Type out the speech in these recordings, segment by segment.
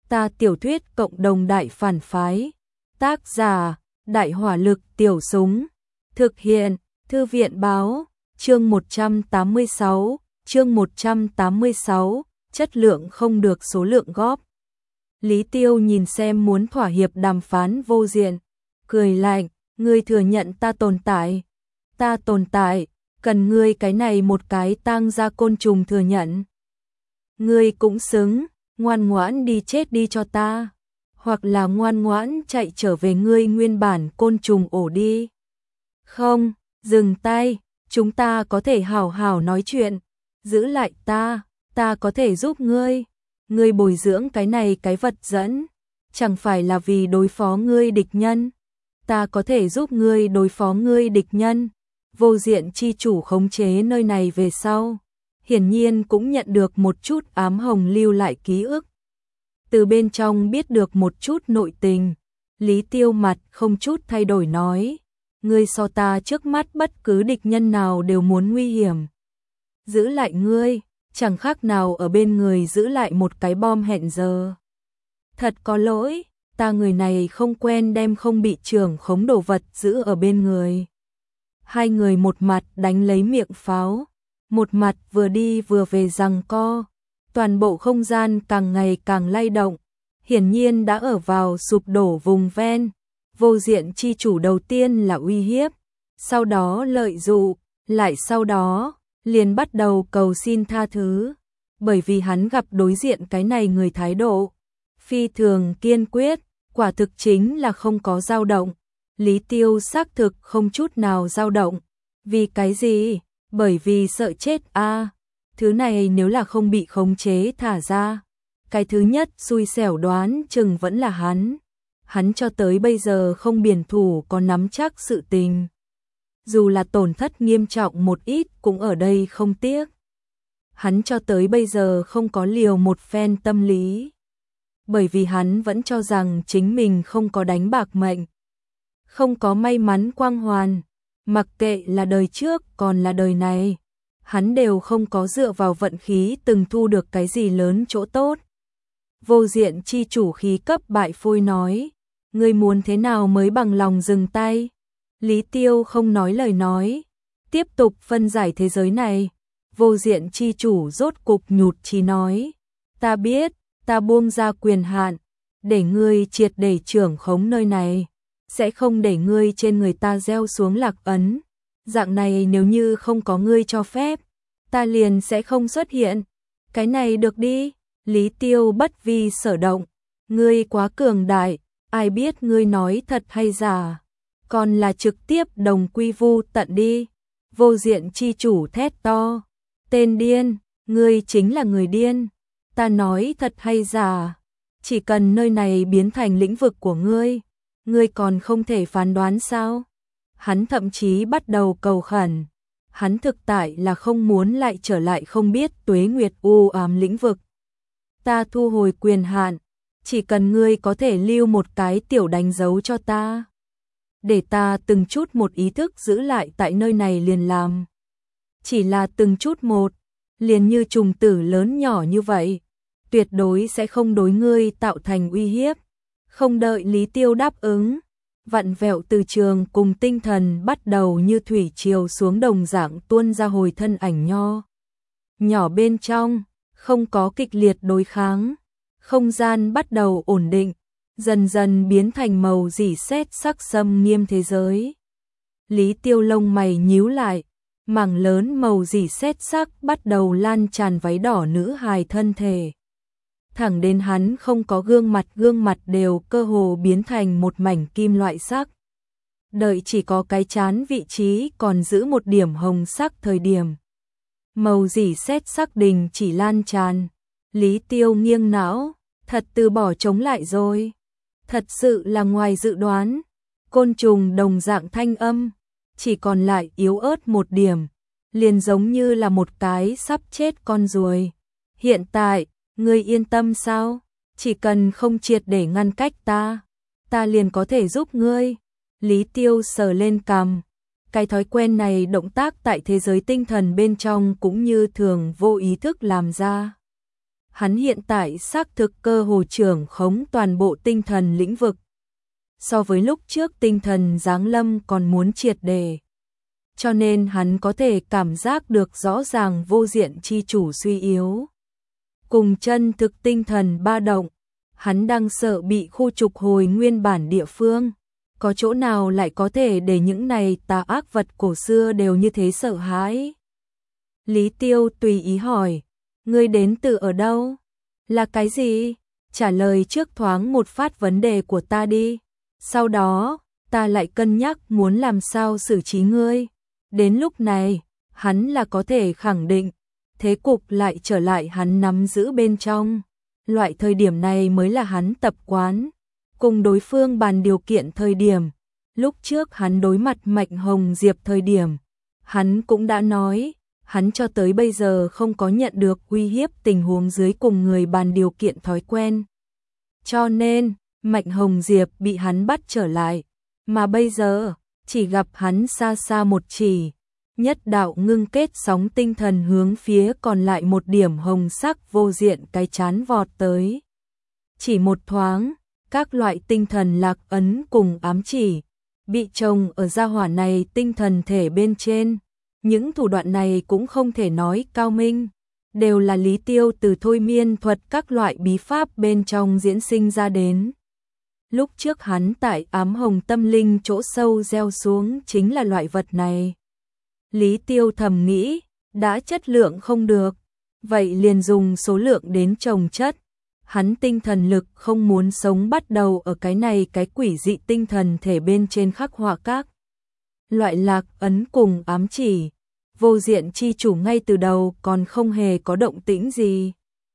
Ta tiểu thuyết cộng đồng đại phản phái. Tác giả, Đại hỏa lực tiểu súng. Thực hiện, Thư viện báo, chương 186, chất lượng không được số lượng góp. Lý Tiêu nhìn xem muốn thỏa hiệp đàm phán Vô Diện, cười lạnh, ngươi thừa nhận ta tồn tại. Ta tồn tại, cần ngươi cái này một cái tang gia côn trùng thừa nhận. Ngươi cũng xứng, ngoan ngoãn đi chết đi cho ta, hoặc là ngoan ngoãn chạy trở về ngươi nguyên bản côn trùng ổ đi. Không, dừng tay, chúng ta có thể hảo hảo nói chuyện, giữ lại ta có thể giúp ngươi. Ngươi bồi dưỡng cái này cái vật dẫn, chẳng phải là vì đối phó ngươi địch nhân. Ta có thể giúp ngươi đối phó ngươi địch nhân. Vô Diện chi chủ khống chế nơi này về sau, hiển nhiên cũng nhận được một chút ám hồng lưu lại ký ức. Từ bên trong biết được một chút nội tình, Lý Tiêu mặt không chút thay đổi nói, ngươi so ta trước mắt bất cứ địch nhân nào đều muốn nguy hiểm. Giữ lại ngươi, chẳng khác nào ở bên người giữ lại một cái bom hẹn giờ. Thật có lỗi, ta người này không quen đem không bị trưởng khống đồ vật giữ ở bên người. Hai người một mặt đánh lấy miệng pháo, một mặt vừa đi vừa về giằng co. Toàn bộ không gian càng ngày càng lay động, hiển nhiên đã ở vào sụp đổ vùng ven. Vô Diện chi chủ đầu tiên là uy hiếp, sau đó lợi dụ, lại sau đó liền bắt đầu cầu xin tha thứ, bởi vì hắn gặp đối diện cái này người thái độ phi thường kiên quyết, quả thực chính là không có dao động. Lý Tiêu xác thực không chút nào dao động. Vì cái gì? Bởi vì sợ chết a. Thứ này nếu là không bị khống chế thả ra, cái thứ nhất xui xẻo đoán chừng vẫn là hắn. Hắn cho tới bây giờ không biển thủ có nắm chắc sự tình. Dù là tổn thất nghiêm trọng một ít cũng ở đây không tiếc. Hắn cho tới bây giờ không có liều một phen tâm lý. Bởi vì hắn vẫn cho rằng chính mình không có đánh bạc mệnh, không có may mắn quang hoàn, mặc kệ là đời trước còn là đời này, hắn đều không có dựa vào vận khí từng thu được cái gì lớn chỗ tốt. Vô Diện chi chủ khí cấp bại phôi nói, ngươi muốn thế nào mới bằng lòng dừng tay? Lý Tiêu không nói lời nói, tiếp tục phân giải thế giới này. Vô Diện chi chủ rốt cục nhụt chí nói, ta biết, ta buông ra quyền hạn, để ngươi triệt để trưởng khống nơi này, sẽ không để ngươi trên người ta gieo xuống lạc ấn. Dạng này nếu như không có ngươi cho phép, ta liền sẽ không xuất hiện. Cái này được đi. Lý Tiêu bất vi sở động, ngươi quá cường đại, ai biết ngươi nói thật hay giả, còn là trực tiếp đồng quy vu tận đi. Vô Diện chi chủ thét to, tên điên, ngươi chính là người điên. Ta nói thật hay giả, chỉ cần nơi này biến thành lĩnh vực của ngươi, ngươi còn không thể phán đoán sao? Hắn thậm chí bắt đầu cầu khẩn, hắn thực tại là không muốn lại trở lại không biết tuế nguyệt u ám lĩnh vực. Ta thu hồi quyền hạn, chỉ cần ngươi có thể lưu một cái tiểu đánh dấu cho ta, để ta từng chút một ý thức giữ lại tại nơi này liền làm. Chỉ là từng chút một, liền như trùng tử lớn nhỏ như vậy, tuyệt đối sẽ không đối ngươi tạo thành uy hiếp. Không đợi Lý Tiêu đáp ứng, vặn vẹo từ trường cùng tinh thần bắt đầu như thủy triều xuống đồng dạng tuôn ra hồi thân ảnh nho nhỏ bên trong, không có kịch liệt đối kháng, không gian bắt đầu ổn định, dần dần biến thành màu rỉ sét sắc xâm nghiêm thế giới. Lý Tiêu lông mày nhíu lại, mảng lớn màu rỉ sét sắc bắt đầu lan tràn váy đỏ nữ hài thân thể. Thẳng đến hắn không có gương mặt đều cơ hồ biến thành một mảnh kim loại sắc. Đợi chỉ có cái trán vị trí còn giữ một điểm hồng sắc thời điểm. Màu rỉ sét sắc đình chỉ lan tràn. Lý Tiêu nghiêng não, thật từ bỏ chống lại rồi. Thật sự là ngoài dự đoán. Côn trùng đồng dạng thanh âm, chỉ còn lại yếu ớt một điểm, liền giống như là một cái sắp chết con ruồi. Hiện tại, ngươi yên tâm sao? Chỉ cần không triệt để ngăn cách ta liền có thể giúp ngươi. Lý Tiêu sờ lên cằm. Cái thói quen này động tác tại thế giới tinh thần bên trong cũng như thường vô ý thức làm ra. hắn hiện tại xác thực cơ hồ trưởng khống toàn bộ tinh thần lĩnh vực. So với lúc trước tinh thần giáng lâm còn muốn triệt đề. Cho nên hắn có thể cảm giác được rõ ràng vô diện chi chủ suy yếu. Cùng chân thực tinh thần ba động, hắn đang sợ bị khu trục hồi nguyên bản địa phương. Có chỗ nào lại có thể để những này tà ác vật cổ xưa đều như thế sợ hãi? Lý Tiêu tùy ý hỏi, ngươi đến từ ở đâu? Là cái gì? Trả lời trước thoáng một phát vấn đề của ta đi. Sau đó, ta lại cân nhắc muốn làm sao xử trí ngươi. Đến lúc này, hắn là có thể khẳng định, thế cục lại trở lại hắn nắm giữ bên trong. Loại thời điểm này mới là hắn tập quán. Cùng đối phương bàn điều kiện thời điểm. Lúc trước hắn đối mặt Mạnh Hồng Diệp thời điểm. Hắn cũng đã nói, hắn cho tới bây giờ không có nhận được uy hiếp tình huống dưới cùng người bàn điều kiện thói quen. Cho nên, Mạnh Hồng Diệp bị hắn bắt trở lại. Mà bây giờ, chỉ gặp hắn xa xa một chỉ. Nhất đạo ngưng kết sóng tinh thần hướng phía còn lại một điểm hồng sắc vô diện cái chán vọt tới. Chỉ một thoáng, các loại tinh thần lạc ấn cùng ám chỉ, bị trồng ở gia hỏa này tinh thần thể bên trên. Những thủ đoạn này cũng không thể nói cao minh, đều là Lý Tiêu từ thôi miên thuật các loại bí pháp bên trong diễn sinh ra đến. Lúc trước hắn tại ám hồng tâm linh chỗ sâu gieo xuống chính là loại vật này. Lý Tiêu thầm nghĩ, đã chất lượng không được, vậy liền dùng số lượng đến chồng chất. Hắn tinh thần lực không muốn sống bắt đầu ở cái này cái quỷ dị tinh thần thể bên trên khắc họa các loại lạc ấn cùng ám chỉ. Vô diện chi chủ ngay từ đầu còn không hề có động tĩnh gì.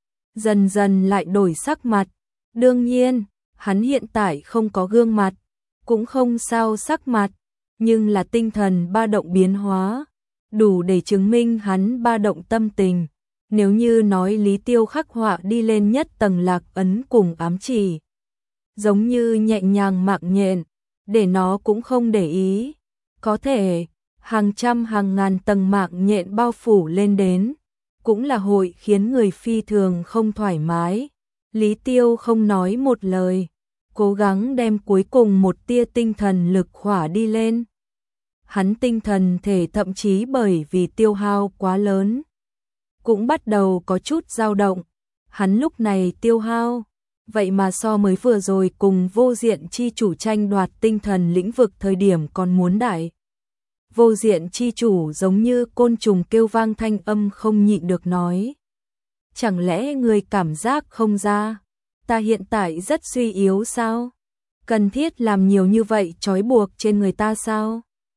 Dần dần lại đổi sắc mặt. Đương nhiên, hắn hiện tại không có gương mặt, cũng không sao sắc mặt, nhưng là tinh thần ba động biến hóa, đủ để chứng minh hắn ba động tâm tình. Nếu như nói Lý Tiêu khắc họa đi lên nhất tầng lạc ấn cùng ám chỉ, giống như nhẹ nhàng mạng nhện, để nó cũng không để ý. Có thể, hàng trăm hàng ngàn tầng mạng nhện bao phủ lên đến, cũng là hội khiến người phi thường không thoải mái. Lý Tiêu không nói một lời, cố gắng đem cuối cùng một tia tinh thần lực khỏa đi lên. Hắn tinh thần thể thậm chí bởi vì tiêu hao quá lớn, cũng bắt đầu có chút dao động. Hắn lúc này tiêu hao, vậy mà so mới vừa rồi cùng vô diện chi chủ tranh đoạt tinh thần lĩnh vực thời điểm còn muốn đại. Vô diện chi chủ giống như côn trùng kêu vang thanh âm không nhịn được nói. Chẳng lẽ người cảm giác không ra, ta hiện tại rất suy yếu sao? Cần thiết làm nhiều như vậy trói buộc trên người ta sao?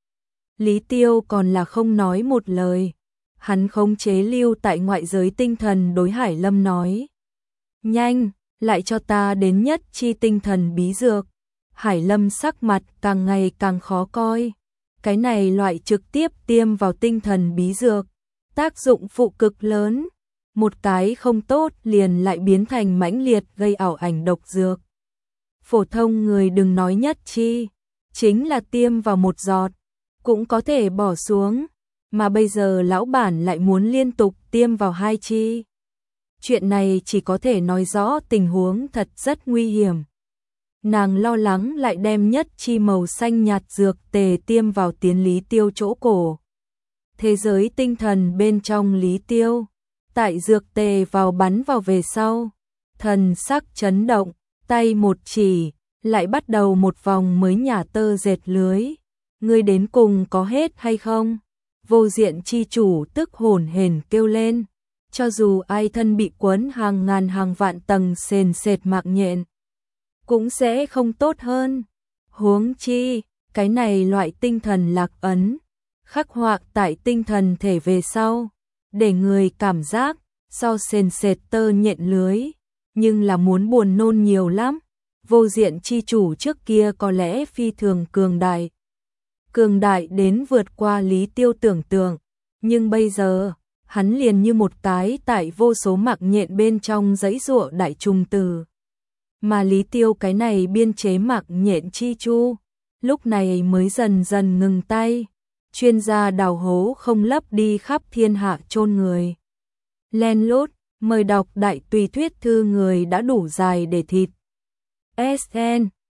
Lý Tiêu còn là không nói một lời. Hắn khống chế lưu tại ngoại giới tinh thần đối Hải Lâm nói. Nhanh, lại cho ta đến nhất chi tinh thần bí dược. Hải Lâm sắc mặt càng ngày càng khó coi. Cái này loại trực tiếp tiêm vào tinh thần bí dược, tác dụng phụ cực lớn. Một cái không tốt liền lại biến thành mãnh liệt gây ảo ảnh độc dược. Phổ thông người đừng nói nhất chi, chính là tiêm vào một giọt, cũng có thể bỏ xuống. Mà bây giờ lão bản lại muốn liên tục tiêm vào 2 chi. Chuyện này chỉ có thể nói rõ tình huống thật rất nguy hiểm. Nàng lo lắng lại đem nhất chi màu xanh nhạt dược tề tiêm vào tiến Lý Tiêu chỗ cổ. Thế giới tinh thần bên trong Lý Tiêu, tại dược tề vào bắn vào về sau, thần sắc chấn động, tay một chỉ, lại bắt đầu một vòng mới nhả tơ dệt lưới. Ngươi đến cùng có hết hay không? Vô diện chi chủ tức hồn hển kêu lên, cho dù ai thân bị quấn hàng ngàn hàng vạn tầng sền sệt mạng nhện, cũng sẽ không tốt hơn. Huống chi, cái này loại tinh thần lạc ấn, khắc họa tại tinh thần thể về sau, để người cảm giác so sền sệt tơ nhện lưới, nhưng là muốn buồn nôn nhiều lắm. Vô diện chi chủ trước kia có lẽ phi thường cường đại. Cường đại đến vượt qua Lý Tiêu tưởng tượng, nhưng bây giờ, hắn liền như một cái tại vô số mạng nhện bên trong giãy giụa đại trùng tử. Mà Lý Tiêu cái này biên chế mạng nhện chi chu, lúc này mới dần dần ngừng tay. Chuyên gia đào hố không lấp đi khắp thiên hạ chôn người. Len lút, Mời đọc đại tùy thuyết thư người đã đủ dài để thịt. SN